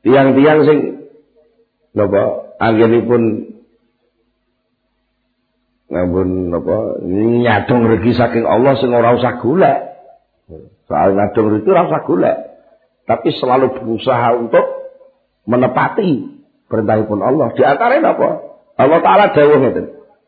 Tiang-tiang sing napa anggenipun ngampun napa nyadong rezeki saking Allah sing ora usah golek. Soal nyadong rezeki ora usah golek, tapi selalu berusaha untuk menepati perintahipun Allah. Di antaranya apa? Allah Ta'ala dawuh ngeten.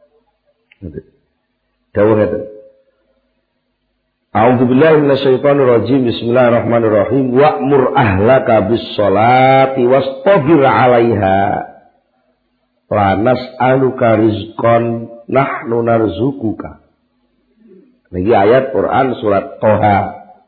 Dawuh ngeten. A'udzubillahi minasyaitonir rajim. Bismillahirrahmanirrahim. Wa'mur ahlaka bis-sholati wastabir 'alaiha. La nas'aluka rizqan nahnu narzuquka. Niki ayat Quran surat Toha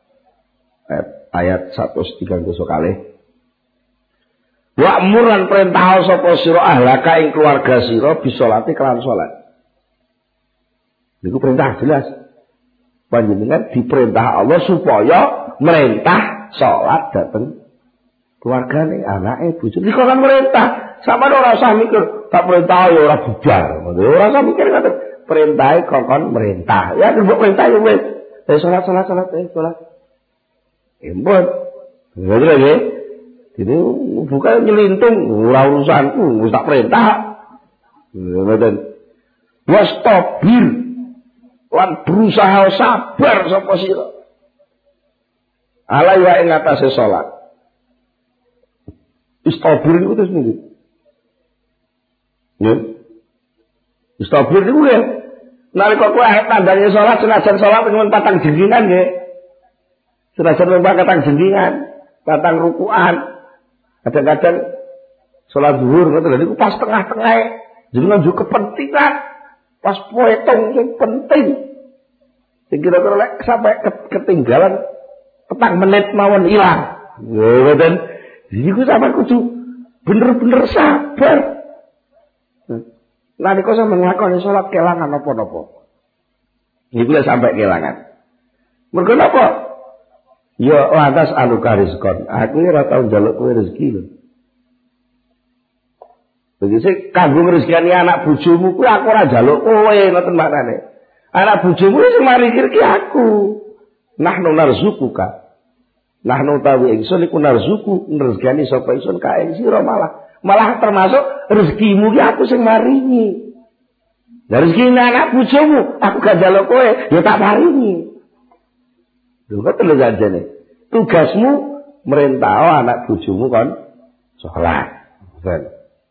ayat 130 kali. Wa'mur lan perintah sapa sira ahlaka ing keluarga sira bisolati kelan salat. Niku perintah jelas. Panjenengan diperintah Allah supaya merintah salat dateng keluargane, anake, bojone. Niku kan perintah. Sampeyan ora usah mikir tak perintah ya ora bubar. Ora usah mikir ngoten. Perintahe kokon merintah. Ya mbok perintah ya wis. Salat. Empun. Ngono lho. Ini bukan nyelintung, ora urusanku, wis tak perintah. Ngoten. Wastabir lan berusaha sabar sapa sira. Ala ya ing atase salat. Istabir niku terus niku. Nggih. Istabir niku nggih. Nalika kowe tandane salat senajan salat pun patang jenggingan nggih. Senajan mung patang jenggingan, patang rukukan. Kadang-kadang sholat zuhur ngoten lho niku pas tengah-tengah jenengan juga kepentingan pas poetong sing penting sing kira-kira lek sampai ketinggalan petang menit mawon ilang ngoten niku sampean kudu bener-bener sabar. Lah niku sampean nglakoni sholat kelangan napa-napa niku lek sampai kelangan mergo napa. Ya lantas aluka rizqan. Aku ora tau njaluk kowe rezeki lho. Begitu kanggo rezekane anak bojomu kuwi aku ora njaluk kowe ngoten maknane. Anak bojomu sing marikir ki aku. Nahnu narzuquka. Nahnu tawi ingsun iku narzuku rezekane sapa ingsun ka ing sira malah termasuk rezekimu ki aku sing maringi. Lah rezekine anak bojomu aku gak njaluk kowe ya tak paringi. Lho kok terus janjane. Tugasmu merintah anak bojomu kon salat. Ben.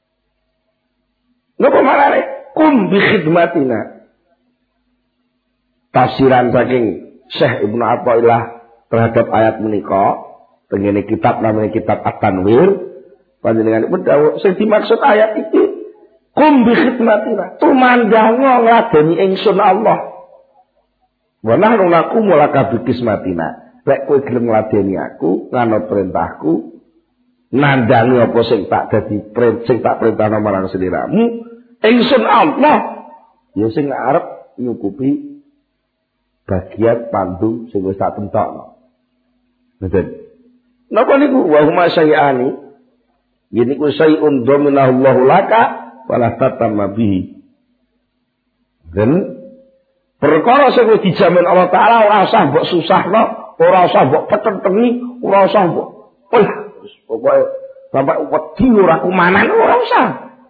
Napa marane? Kum bi khidmatina. Tafsiran saking Syekh Ibnu Athaillah terhadap ayat menika tengene kitab namanya kitab At-Tanwir panjenenganipun dawuh sing dimaksud ayat iki kum bi khidmatina. Tumandanga ngladeni ingsun Allah. Wa nahnu naqumu laka bi kismatina. Lek kowe gelem ngladeni aku, nganut perintahku, nandangi apa sing tak dadi sing tak perintahno marang sliramu, ingsun Allah ya sing arep nyukupi bagian pandu sing wis tak tentokno. Ngoten. Napa niku wa huma syai'ani? Yen niku syai'un dhaminallahu laka wala tatamma bihi. Dan perkara sing wis dijamin Allah Taala ora usah mbok susahno, ora usah mbok petentengi, ora usah mbok pokoke sampai wedi ora kumanan ora usah.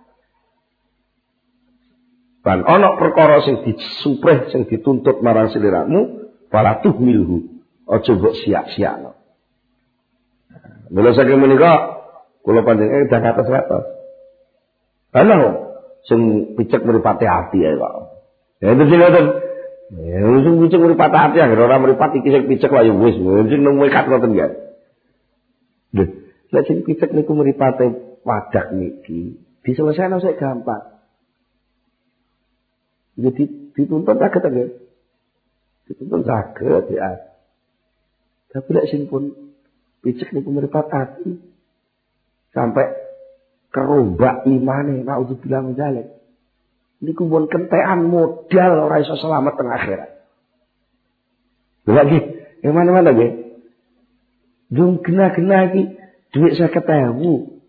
Lan ana perkara sing disuprih sing dituntut marang sliramu, fala tuhmilhu, aja mbok sia-siakno. Mula saking menika kula panjenengan dak atas-atas. Ana sing picek mripate ati ae kok. Ya itu sing ngoten. Ya sing picek mripate ati anggere ora mripate iki sing picek wae wis, sing nemu kat ngoten ya. Lho, lek sing picek niku mripate wadah niki, diselesaikan sik gampang. Jadi dituntut saged nggih. Dituntut saged ya. Tapi lek sing pun picek niku mripat ati sampai kerombak imane, naudzubillah min dzalik. Niku pun kentekan modal ora iso selamat teng akhirat. Lagi, yang mana-mana nggih. Dung gena-gena iki dhuwit 50.000.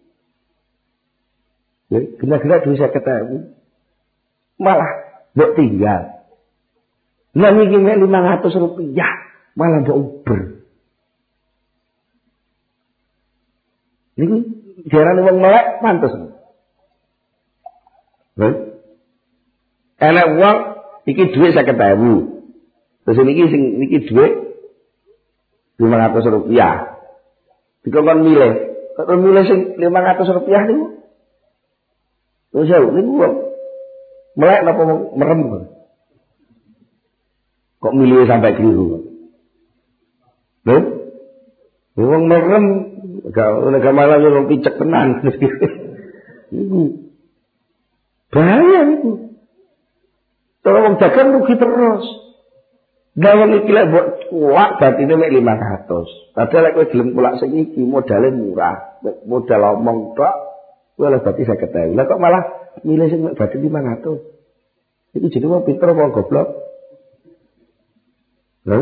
Ya, gena-gena dhuwit 50.000. Malah mbok tinggal. Lah niki mek 500 rupiah, malah mbok uber. Niku diarani wong melek pantes. Enak wong iki dhuwit 50.000. Terus niki dhuwit 500 rupiah. Dikon milih. Kok milih sing 500 rupiah niku? Terus ya niku wong melek napa merem. Kok milih sampai keliru? Lho? Wong merem gak malah wong picek tenan. Iku. Bahaya niku. Kalau wong dagang rugi terus. Dalam iki lek mbok kuat batine mek 500. Padahal lek kowe gelem kulak sing iki modale murah. Modal omong tok kowe lek bati 50.000. Lah kok malah milih sing mek bati 500. Iki jenenge wong pinter apa goblok? Lho?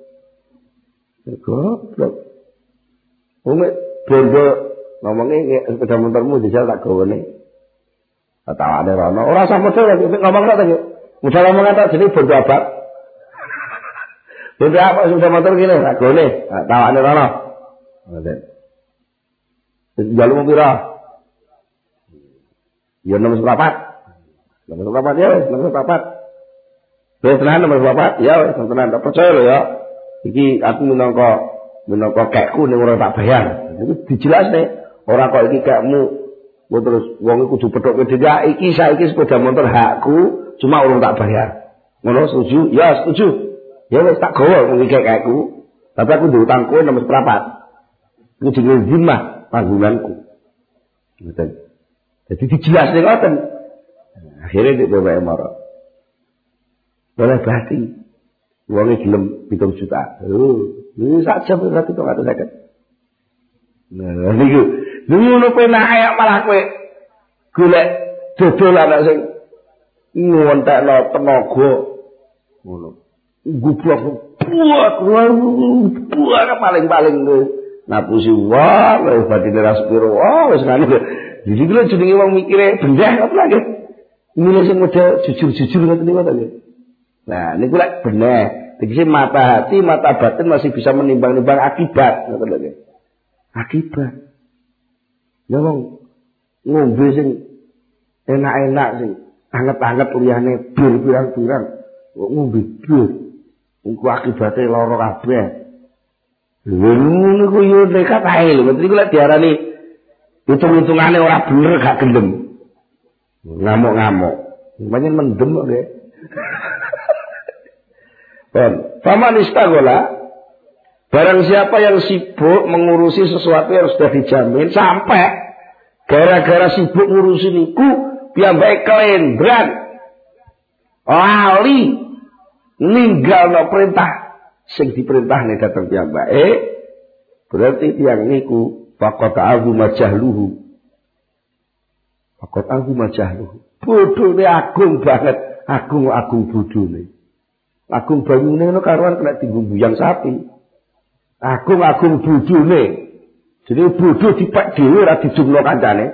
Goblok. Wong bondo ngomongnya sepeda motormu dijal tak gawene. Tawane rono. Ora usah modal ngomong tok ta. Modal ngomong tok jenenge bondo abad. Bondo apa sepeda motor kene tak gawene. Tawane rono. Ngoten. Jaluk pira? Ya nomor 4. Nomor 4 ya wis, nomor 4. Wis tenan nomor 4 ya wis tenan tak percaya lho ya. Iki aku minangka kekku ning ora tak bayar. Iku dijelasne, ora kok iki kekmu terus wong iku kudu pethoke dhewe. Iki saiki sepeda motor hakku, cuma urung tak bayar. Ngono setuju? Ya setuju. Ya wis tak gawa iki kekku. Tapi aku diutang kowe nomor 4. Iku jenenge zimah tanggunganku. Ngoten. Jadi dijelasne ngoten. Akhirnya dik bapak marah. Boleh berarti uangnya gelem 7 juta. Ini saja berarti itu nggak terdekat. Nah, niku, ngono penak ayak malah kowe golek dodol anak sing ngontekno tenaga. Ngono. Gublok buat paling-paling ngapusi wah, lha batine ra sepiro. Oh, wis ngene. Jadi lho jenenge wong mikire bendeh apa lagi? Milih sing model jujur-jujur ngoten niku ta nggih. Nah, niku lek bener. Tegese mata hati, mata batin masih bisa menimbang-nimbang akibat, ngoten lho nggih. Akibat. Ya wong ngombe sing enak-enak sing anget-anget liyane bir pirang-pirang, kok ngombe bir. Engko akibate lara kabeh. Lha niku yo nekat ae lho, niku lek diarani hitung-hitungane ora bener gak gelem. Ngamuk-ngamuk. Pancen mendem kok nggih. Faman istagola, barang siapa yang sibuk mengurusi sesuatu yang sudah dijamin sampai gara-gara sibuk ngurusi niku piyambake kelendran lali ninggalno perintah sing diperintahne dateng piyambake, berarti tiyang niku faqat azuma jahluhu. Faqat azuma jahluhu. Bodhone agung banget, agung bodhone. Agung banyune ngono karuan kena digumbyang sapi. Agung bodhone. Jadi bodho dipek dhewe ora dijungno kancane.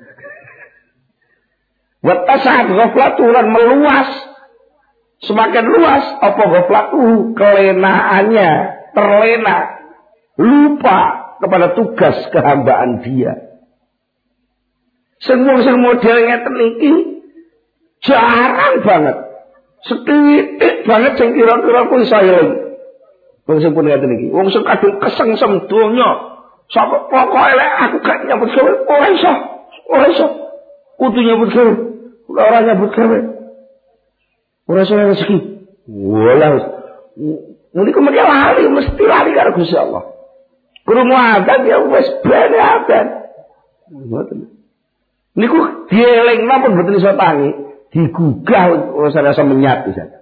Wa tasad ghaflatulan meluas. Semakin luas apa ghaflatu kelenaannya, terlena, lupa kepada tugas kehambaan dia. Semua model ngeten iki jarang banget. Setitik banget sing kira-kira kuwi saeling. Wong sing pun ngeten iki. Wong sing kadung kesengsem donya. Sapa pokoke lek aku gak nyambut gawe ora iso. Kudu nyambut gawe. Ora nyambut gawe. Ora iso rezeki. Walah. Niku mesti lali karo Gusti Allah. Krungu adzan ya wis bene adzan. Ngoten. Niku dielingna pun mboten iso tangi. Digugah rasa menyat bisa.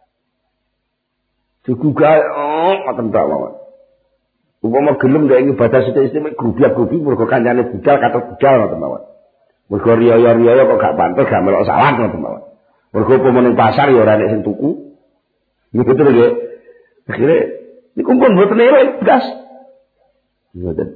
Digugah ngoten tok mawon. Umpama gelem gak ibadah sithik-sithik grubiak-grubi mergo kancane budal kata budal ngoten mawon. Mergo riya-riya kok gak pantes gak melok salah ngoten mawon. Mergo umpama ning pasar ya ora nek sing tuku. Niku betul nggih. Akhire niku pun mboten elek blas. Ngoten.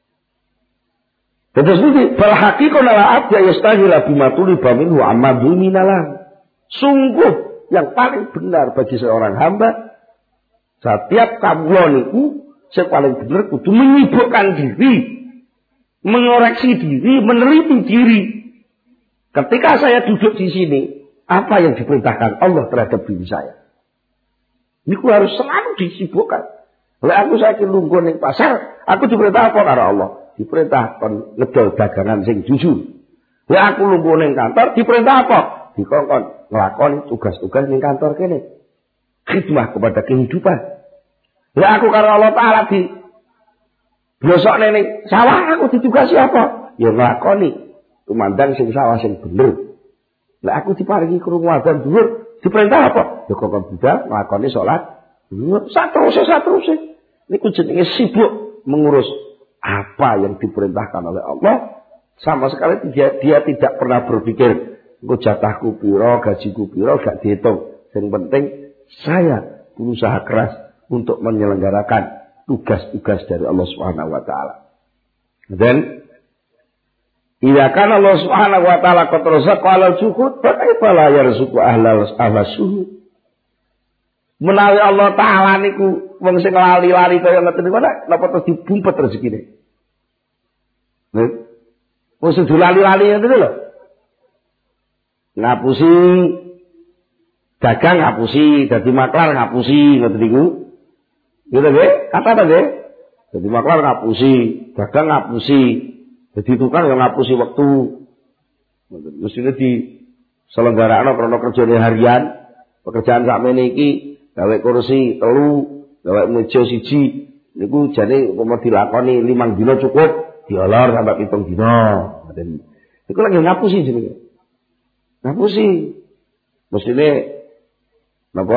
Terus ini bal haqiqatan la abda yastahila bima tuliba minhu amadu minalah. Sungguh yang paling benar bagi seorang hamba setiap kawula niku sing paling bener kudu menyibukkan diri mengoreksi diri, meneliti diri. Ketika saya duduk di sini, apa yang diperintahkan Allah terhadap diri saya? Ini harus selalu disibukkan. Oleh aku saya lungguh ning pasar, aku diperintah apa karo Allah? Diperintah kon ngedol dagangan sing jujur. Lah aku lungguh ning kantor, diperintah apa? Dikongkon nglakoni tugas-tugas ning kantor kene. Khidmah kepada kehidupan. Lah aku karo Allah Taala di blosok ning sawah aku ditugasi apa? Ya nglakoni tumandang sing sawah sing bener. Lah aku diparingi krungu adzan dhuwur, diperintah apa? Ya kok budal nglakoni salat. Saterusé. Niku jenenge sibuk mengurus apa yang diperintahkan oleh Allah. Sama sekali dia tidak pernah berpikir engko jatahku piro, gajiku piro, gak dihitung. Yang penting saya berusaha keras untuk menyelenggarakan tugas-tugas dari Allah Subhanahu wa taala. Dan idza kana Allah Subhanahu wa taala qad razaqahu al-juhud, fa kaifa la yarzuqu ahlal suhud. Menawi Allah Ta'ala niku wong sing lali-lali kaya ngoten niku napa terus dibumpet rezekine. Nih. Wong sing lali-lali ngoten lho. Ngapusi dagang ngapusi, dadi maklar ngapusi ngoten niku. Gitu nggih? Kata apa nggih? Dadi maklar ngapusi, dagang ngapusi, dadi tukang yang ngapusi wektu. Mestine di selenggarakno krana kerjane harian, pekerjaan sakmene iki gawe kursi 3, gawe meja 1, niku jane umpama dilakoni 5 dina cukup, diolor sampai 7 dina. Niku lagi ngapusi jenenge. Ngapusi. Mestine napa?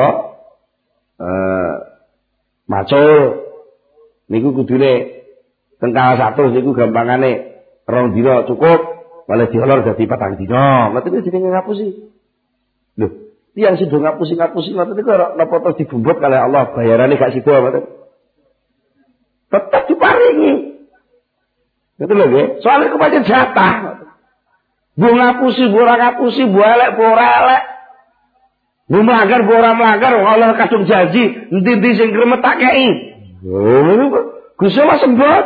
Macul. Niku kudune tengkal 100 niku gampangane 2 dina cukup, malah diolor dadi 4 dina. Ngoten iki jenenge ngapusi. Lho, yang sudah ngapusi ngoten niku napa terus dibumbut kalih Allah bayarane gak sida ngoten. Tetep diparingi. Ngoten lho nggih. Soale kepancen jatah. Bu ngapusi, bu ora ngapusi, bu elek, bu ora elek. Bu melanggar, bu ora melanggar, Allah kadung janji, endi-endi sing gremet tak kei. Lho, Gusti Allah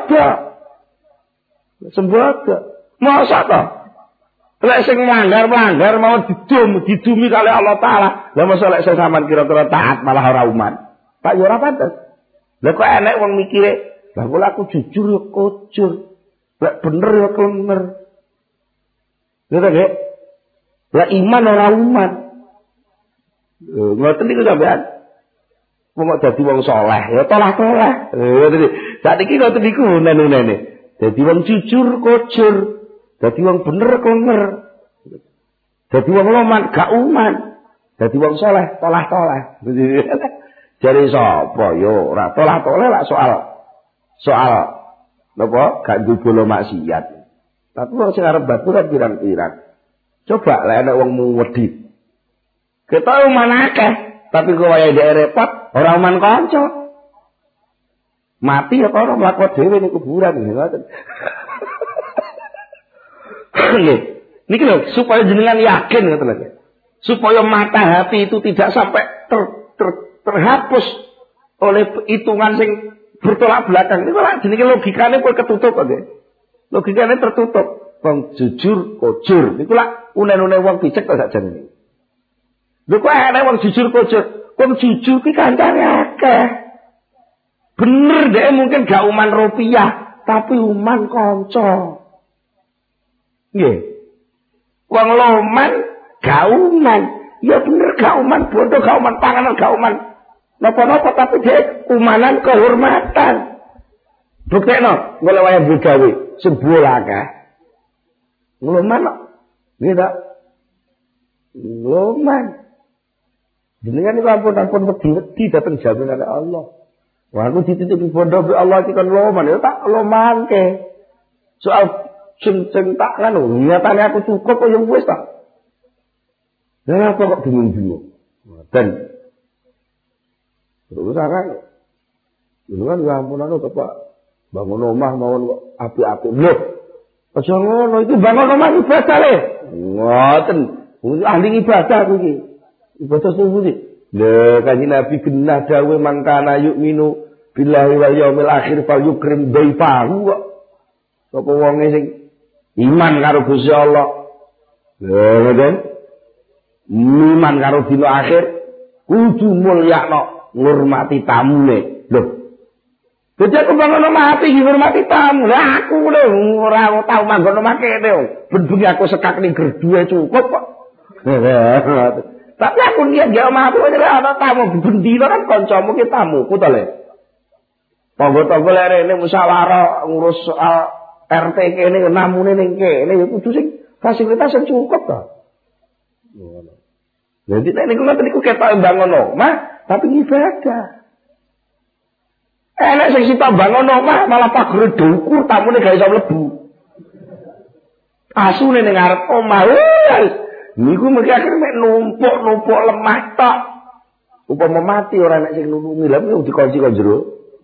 sembodo. Masa to? Lek sing melanggar mau didumi kali Allah Taala. Lah mosok lek sing sampean kira-kira taat malah ora uman. Pak yo ora pantes. Lah kok enek wong mikire, lah kula aku jujur yo kujur. Lek bener yo bener. Ngoten nggih? Lah iman ora uman. Ngoten niku sampean. Wong dadi wong saleh ya tolah-tolah. Ngoten iki. Saiki ngoten niku nene. Dadi wong jujur kujur. Dadi wong bener bener. Dadi wong loman gak uman. Dadi wong saleh tolah-tolah. Jare sapa yo ora tolah-tolah lak soal napa gak njupolo maksiat. Tapi wong sing arep baturan pirang-pirang. Coba lek ana wong wedi. Kita uman akeh, tapi kok wayahe dhek repot, ora uman kanca. Mati apa ora mlaku dhewe ning kuburan ngoten. Niki lho supaya jenengan yakin ngoten lho. Supaya mata hati itu tidak sampai terhapus oleh hitungan sing bertolak belakang. Niku lak jenenge logikane kok ketutup kok nggih. Logikane tertutup. Wong jujur kujur. Niku lak unen-unen wong picek kok sakjane. Lho kok ana wong jujur kujur. Wong jujur ki kancane akeh. Bener deh mungkin gak uman rupiah, tapi uman kanca. Nggih. Wong loman gak uman. Ya bener gak uman bodoh, gak uman panganan, gak uman napa-napa, tapi dia umanan kehormatan. Buktekno golek wayah gawe sebuah akeh. Loman kok. Nggih ta? Loman. Jenengan niku ampun wedi dateng jaminan Allah. Wah, aku dititipi bondo be Allah iki kan loman, ya tak lomangke. Soal sing tak kan nyatane aku cukup kok yang wis tak. Lah apa kok bingung-bingung. Dan terus kan dulu kan ya ampun aku Pak bangun omah mawon kok apik-apik. Lho, aja ngono iki bangun omah ibadah le. Ngoten. Ahli ibadah iki. Ibadah sing lha kanjeng Nabi genah dawuh mangkana yu'minu billahi wal yaumil akhir fal yukrim daifahu kok. Sapa wonge sing iman karo Gusti Allah. Lha ngoten. Iman karo dina akhir kudu mulyakno ngurmati tamune. Lho. Dadi aku bangun omah ati ngurmati tamu. Lah aku lho ora tau manggon omah kene. Ben-bengi aku sekak ning gerduwe cukup kok. Tapi aku niat gak omah aku ana tamu bendina kan kancamu ki tamuku to le. Tonggo-tonggo lek rene musyawarah ngurus soal RT kene namune ning kene ya kudu sing fasilitas sing cukup to. Ngono. Jadi nek niku ngoten niku ketok bangun omah tapi ibadah. Enak sing sita bangun omah malah pagere dukur tamune gak iso mlebu. Asune ning ngarep omah niku mesti akhir mek numpuk lemah tok. Upama mati ora nek sing nulungi lha mesti dikunci kok jero.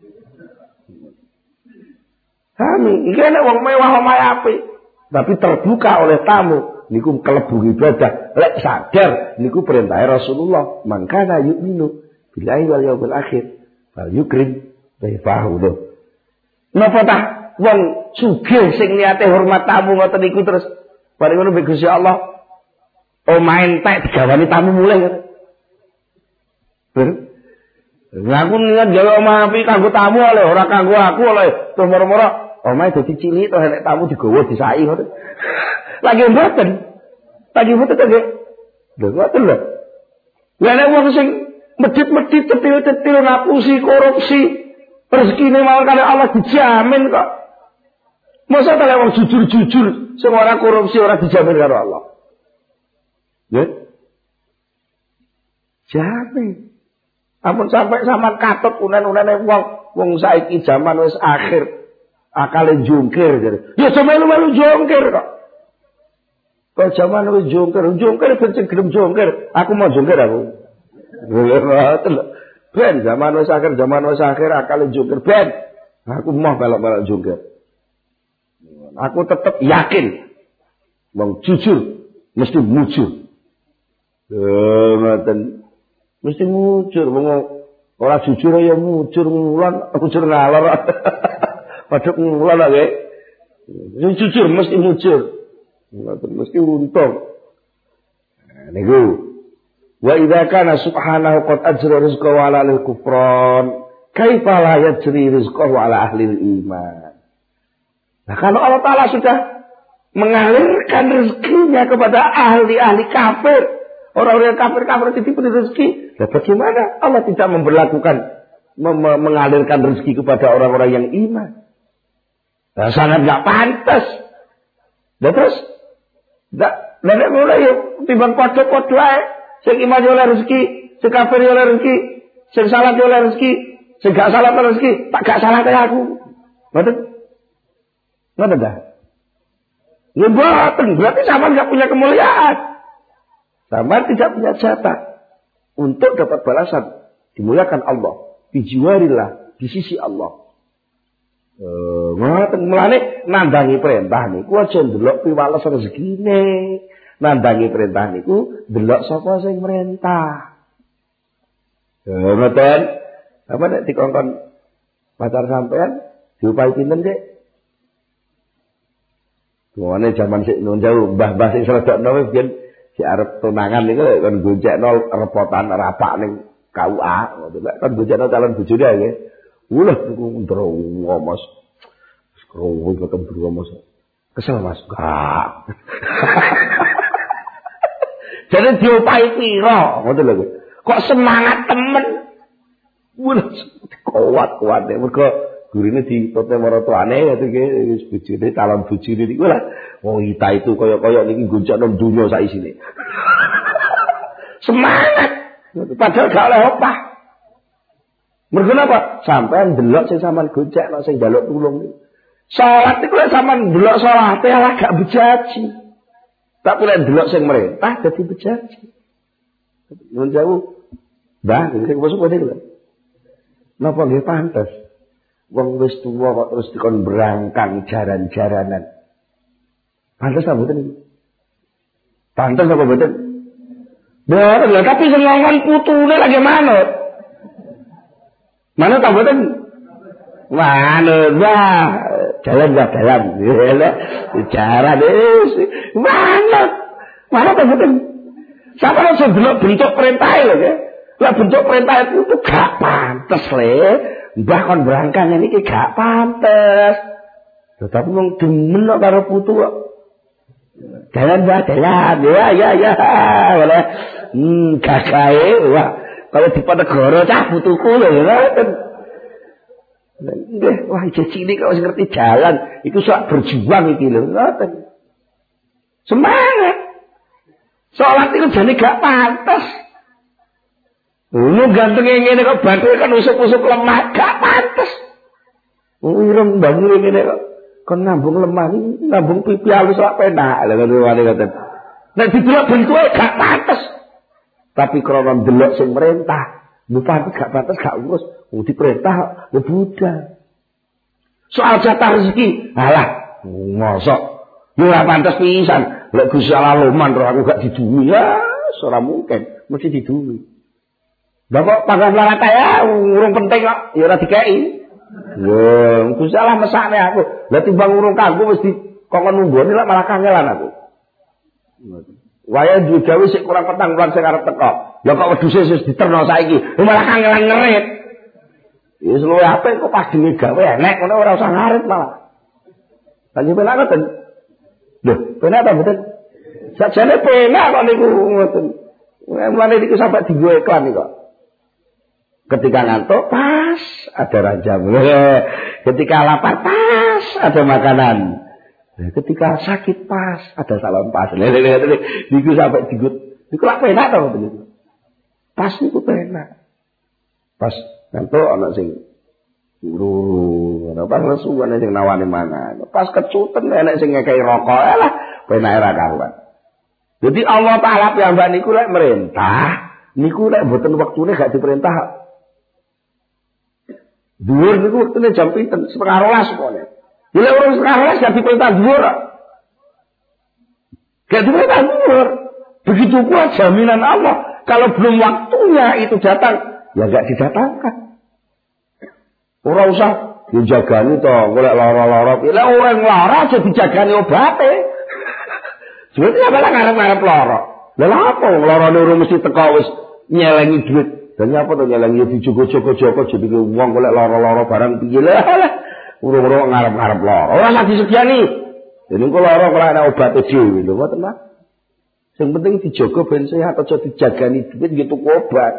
Kami iki nek wong mewah omahe apik, tapi terbuka oleh tamu niku kelebu ibadah. Lek sadar niku perintah Rasulullah, mangkana yu'minu billahi wal yaumil akhir fal yukrim dhaifahu. Napa ta wong sugih sing niate hormat tamu ngoten niku terus bareng ngono Gusti Allah main entek digawani tamu mulai kan. Lah aku niat gawe omah api kanggo tamu oleh ora kanggo aku oleh terus moro-moro omahe dadi cilik terus nek tamu digawa disai ngoten. Lagi mboten nggih. Lho ngoten lho. Lah nek wong sing medhit-medhit cetil-cetil ngapusi korupsi rezekine mawon kali Allah dijamin kok. Masa ta lek wong jujur-jujur sing ora korupsi ora dijamin karo Allah. Ya. Jamin. Ampun sampai sampean katut unen-unene wong saiki zaman wis akhir. Akale jungkir jadi. Ya aja melu-melu jungkir kok. Kok zaman wis jungkir ben gelem jungkir. Aku mau jungkir aku. Ben zaman wis akhir akale jungkir ben. Aku mau balak-balak jungkir. Aku tetap yakin wong jujur mesti mujur. Ngoten. Mesti mujur wong ora jujur ya mujur ngulan, jujur ngalor. Padha ngulan ae. Sing jujur mesti mujur. Ngoten mesti untung. Nah, niku. Wa idza kana subhanahu qad ajra rizqahu ala al-kufran, kaifa la yajri rizqahu ala ahli iman. Nah, kalau Allah Ta'ala sudah mengalirkan rezekinya kepada ahli-ahli kafir, orang-orang kafir ditipu rezeki, nah bagaimana Allah tidak memberlakukan mengalirkan rezeki kepada orang-orang yang iman? Nah, sangat gak pantas. Nah terus, nenek mulai timbang podo-podo ae, sing iman oleh rezeki, sing kafir oleh rezeki, sing salat oleh rezeki, sing gak salat oleh rezeki, tak gak salat kayak aku. Betul? Nggak dah. Ya boten, berarti sama nggak punya kemuliaan. Sama tidak punya jatah untuk dapat balasan. Dimuliakan Allah, dijiwarillah di sisi Allah. Ngoten mulane nandangi perintah niku aja ndelok piwales rezekine. Nandangi perintah niku ndelok sapa sing merintah. Ngoten. Apa nek dikongkon pacar sampean diupahi pinten sik? Ngene jaman sik nun jauh, mbah-mbah sing sredokno wis biyen si arep tunangan niku kan gonjekno repotan rapak ning KUA ngoten lek kan gonjekno calon bojone ae. Ulah niku ndro Mas. Skrowo ketemu Mas. Kesel Mas. Enggak. Jadi diopahi pira ngoten lho. Kok semangat temen. Ulah kuat-kuat mergo gurine ditote maratuane ngoten iki wis bojone calon bojone niku lah wong kita itu kaya-kaya niki goncokno donya sak isine. Semangat. Padahal gak oleh opah. Mergo napa? Sampeyan ndelok sing sampean goncekno sing njaluk tulung niku. Salat iku lek sampean ndelok salate ora gak bejaji. Tapi lek ndelok sing merintah dadi bejaji. Nun jauh. Mbah, iki kok niku lho. Napa nggih pantes? Wong wis tuwa kok terus dikon berangkang jaran-jaranan. Pantes ta mboten iki? Pantes apa mboten? Mboten lho, tapi sing ngomong putune lagi manut. Manut ta mboten? Manut. Wah, jalan. Jalan mana betul. Sampai sebelum bentuk perintah lho. Lah bentuk perintah itu gak pantes mbah kon berangkat niki gak pantes. Tetapi wong demen karo putu kok. Jalan. Ya. Boleh. Gagahe wah. Kalau di Ponegoro cah putuku lho ngoten. Nggih, wah iki cilik kok wis ngerti jalan. Iku sok berjuang iki lho ngoten. Semangat. Salat itu jane gak pantes. Lu gantenge ngene kok bathuke kan usuk-usuk lemah gak pantes. Ireng bangun ngene kok. Kon nambung lemah, nambung pipi halus lak penak lho ngoten. Nek didelok bentuke gak pantes. Tapi krana ndelok sing merintah, bupati gak pantes gak urus, diperintah ya budal. Soal jatah rezeki, alah, mosok yo ora pantes pisan. Lek Gusti Allah loman roh aku gak diduwi ya, ora mungkin, mesti diduwi. Lah kok pangkat larat ya urung penting kok, ya ora dikeki. Yo, Gusti Allah mesakne aku. Lah timbang urung kanggo wis dikon nunggoni lek malah kangelan aku. Waya duwe gawe sik kurang petang bulan sing arep teko. Lah kok wedhuse wis diterno saiki, malah kangelan ngerit. Wis luwe apik kok pas dhewe gawe enek ngono ora usah ngarit malah. Lan penak ngoten. Lho, penak apa mboten? Sajane penak kok niku ngoten. Mulane niku sampai dienggo iklan niku. Ketika ngantuk pas ada rajam. Ketika lapar pas ada makanan. Ketika sakit pas ada salon pas. Niku sampai digut. Niku lak penak to niku. Pas niku penak. Pas ngantuk ana sing guru, ana pas lesu ana sing nawani mangan. Pas kecuten enek sing ngekeki rokok. Alah, penake ra karuan. Jadi Allah Taala piyambak niku lek merintah, niku lek mboten wektune gak diperintah. Dhuwur niku wektune jam 7:30 pokoknya. Bila orang sekarang gak diperintah dhuwur. Gak diperintah dhuwur. Begitu kuat jaminan Allah. Kalau belum waktunya itu datang, ya gak didatangkan. Ora usah dijagani to, golek lara-lara. Lah orang lara aja dijagani obate. Jadi apa lah ngarep-ngarep lara. Lah apa larane urung mesti teko wis nyelengi duit. Dan apa to nyelengi dijogo-jogo jadi wong golek lara-lara barang piye lah. Urung-urung ngarep-ngarep lara. Ora usah disediani. Jadi kok lara kok ana obate dhewe lho ngoten lah. Sing penting dijogo ben sehat aja dijagani duit gitu obat.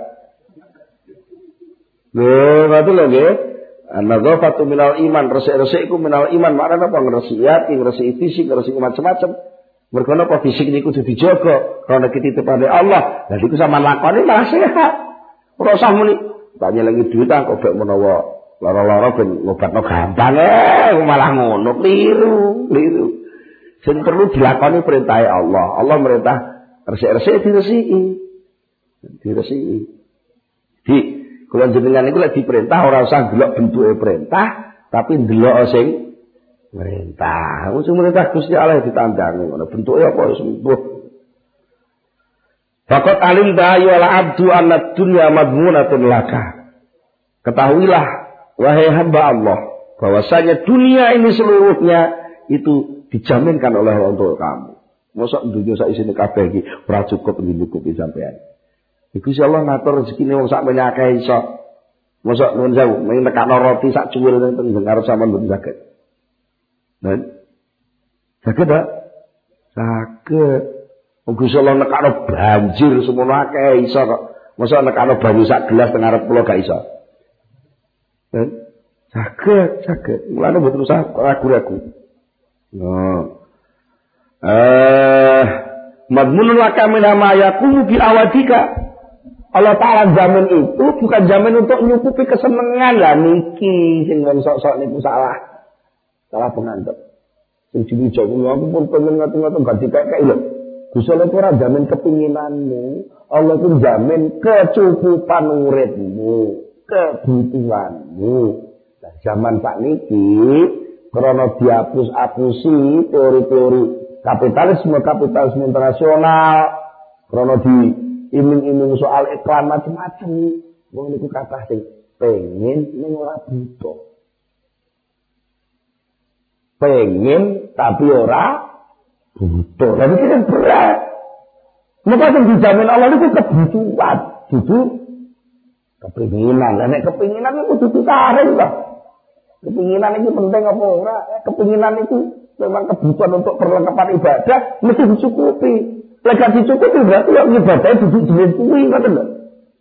Lho, ngoten lho nggih. An-nadhafatu minal iman, resik-resik iku minal iman. Maknane apa ngresiki ati, ngresiki fisik, ngresiki macam-macam. Mergo napa fisik niku kudu dijaga karena titipane Allah. Lah iku sampean lakoni malah sehat. Ora usah muni tak nyelengi duit kok bek menawa lara-lara ben ngobatno gampang malah ngono keliru. Sing perlu dilakoni perintah Allah. Allah merintah resik-resik diresiki. Di kula jenengan niku lek diperintah ora usah ndelok bentuke perintah, tapi ndelok sing perintah. Sing perintah Gusti Allah ditandangi ngono. Bentuke apa wis mbuh. Faqat alim ta'ayu ala abdu anna dunya madmunatun laka. Ketahuilah wahai hamba Allah bahwasanya dunia ini seluruhnya itu dijaminkan oleh Allah untuk kamu. Mosok dunya sak isine kabeh iki ora cukup nyukupi sampean. Iku Gusti Allah ngatur rezekine wong sak menyake iso. Mosok nuwun sewu, mung nekakno roti sak cuwil teng ngarep sampean mboten saged. Nen. Saged ta? Saged. Wong Gusti Allah nekakno banjir semono akeh iso kok. Mosok nekakno banyu sak gelas teng ngarep kula gak iso. Nen. Saged. Mulane mboten usah ragu-ragu. No. Madmunun laka min ma yakunu bi awadika. Allah Ta'ala jamin itu bukan jamin untuk nyukupi kesenangan lah niki sing wong sok-sok niku salah penganggap. Sing diwijak aku pun pengen ngoten-ngoten gak dikek lho. Gusti Allah ora jamin kepinginanmu, Allah itu jamin kecukupan uripmu, kebutuhanmu. Nah, zaman sakniki krana dihapus-hapusi teori-teori kapitalisme internasional, krana iming-iming soal iklan macam-macam. Wong niku kathah sing pengen ning ora butuh. pengen tapi ora butuh. Tapi itu kan berat. Maka yang dijamin Allah itu kebutuhan, itu kepinginan. Nek kepinginan itu kudu ditarik lah. Kepinginan itu penting apa ora? Kepinginan itu memang kebutuhan untuk perlengkapan ibadah mesti dicukupi. Lek dicukupi berarti ya ibadah duduk jenis kuwi ngoten lho.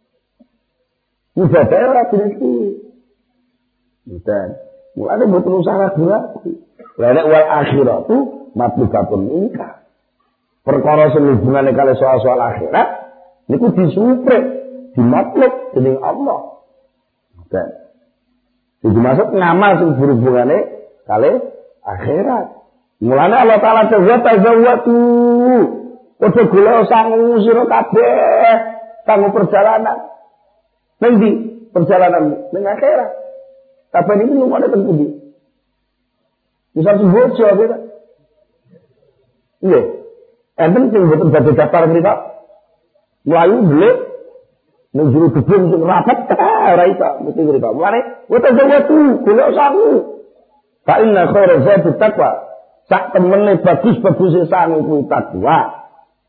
Ibadah ora jenis kuwi. Bukan. Mulane mboten usah ragu-ragu. Lah nek wal akhiratu matlubatun minka. Perkara sing hubungane kali soal-soal akhirat niku disupre, dimatlub dening Allah. Bukan. Jadi maksud ngamal sing berhubungane kali akhirat. Mulane Allah Taala dawuh tazawwatu. Padha golek sangu sira kabeh kanggo perjalanan. Ning ndi perjalanan ning akhirat? Kabeh iki lumane teng pundi? Bisa sembojo gitu. Iya. Enten sing mboten badhe daftar mriko. Mlayu dhewe ning jero gedung sing rapat ora iso mesti mriko. Mulane tazawwatu golek sangu. Fa inna khairaz zati taqwa. Sak temene bagus-bagus sangu kuwi takwa.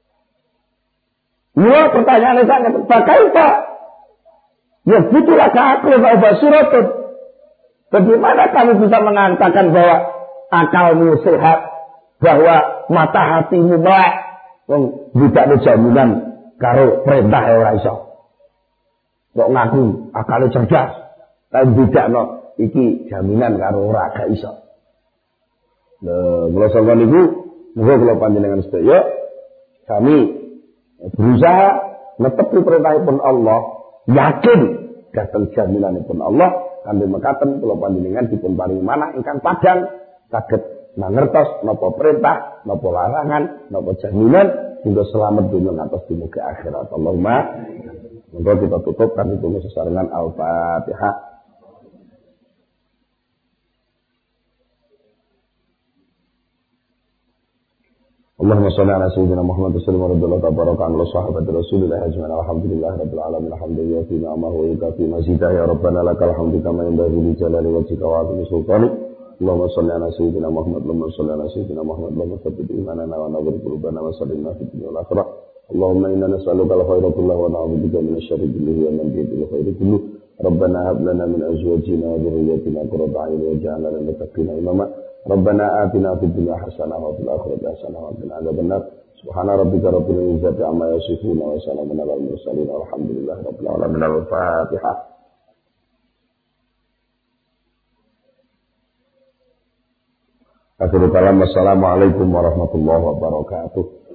Mula pertanyaannya sangat bagaimana? Ya butuhlah akal bahwa suratun. Bagaimana kamu bisa mengatakan bahwa akalmu sehat, bahwa mata hatimu melek, tidak ada jaminan karo perintah ora iso. Kok ngaku akalnya cerdas, tapi tidak no, iki jaminan karo ora gak iso. Kalau sampeyan niku, muga kula panjenengan sedaya kami berusaha netepi perintahipun Allah, yakin dateng jaminanipun Allah, kanthi mekaten kula panjenengan dipun paringi manah ingkang padhang saged mangertos napa perintah, napa larangan, napa jaminan hingga selamat dunya ngantos dumugi akhirat. Allahumma monggo kita tutup kanthi donga sesarengan Al-Fatihah. Allahumma shalli ala sayyidina Muhammad wa sallim radhiyallahu tabaraka an sahabati Rasulillah ajma'in alhamdulillah rabbil alamin alhamdulillah fi ni'amahu wa yukafi mazidah ya rabbana lakal hamdu kama yanbaghi li jalali wajhika wa 'azimi sultanik. Allahumma shalli ala sayyidina Muhammad Allahumma shalli ala sayyidina Muhammad Allahumma tsabbit imanana wa nawwir qulubana wa sallimna fid dunya wal akhirah. Allahumma inna nas'aluka al-khayra kullahu wa na'udzubika min asy-syarri kullihi wa min bil khairi kullihi. Rabbana hab lana min azwajina wa dhurriyyatina qurrata a'yun waj'alna lil muttaqina imama. ربنا آتنا في الدنيا حسنة وفي الآخرة حسنة وقنا عذاب النار سبحان ربك رب العزة عما يصفون وسلام على المرسلين والحمد لله رب العالمين. الفاتحة. Akhirul kalam, wassalamualaikum warahmatullahi wabarakatuh.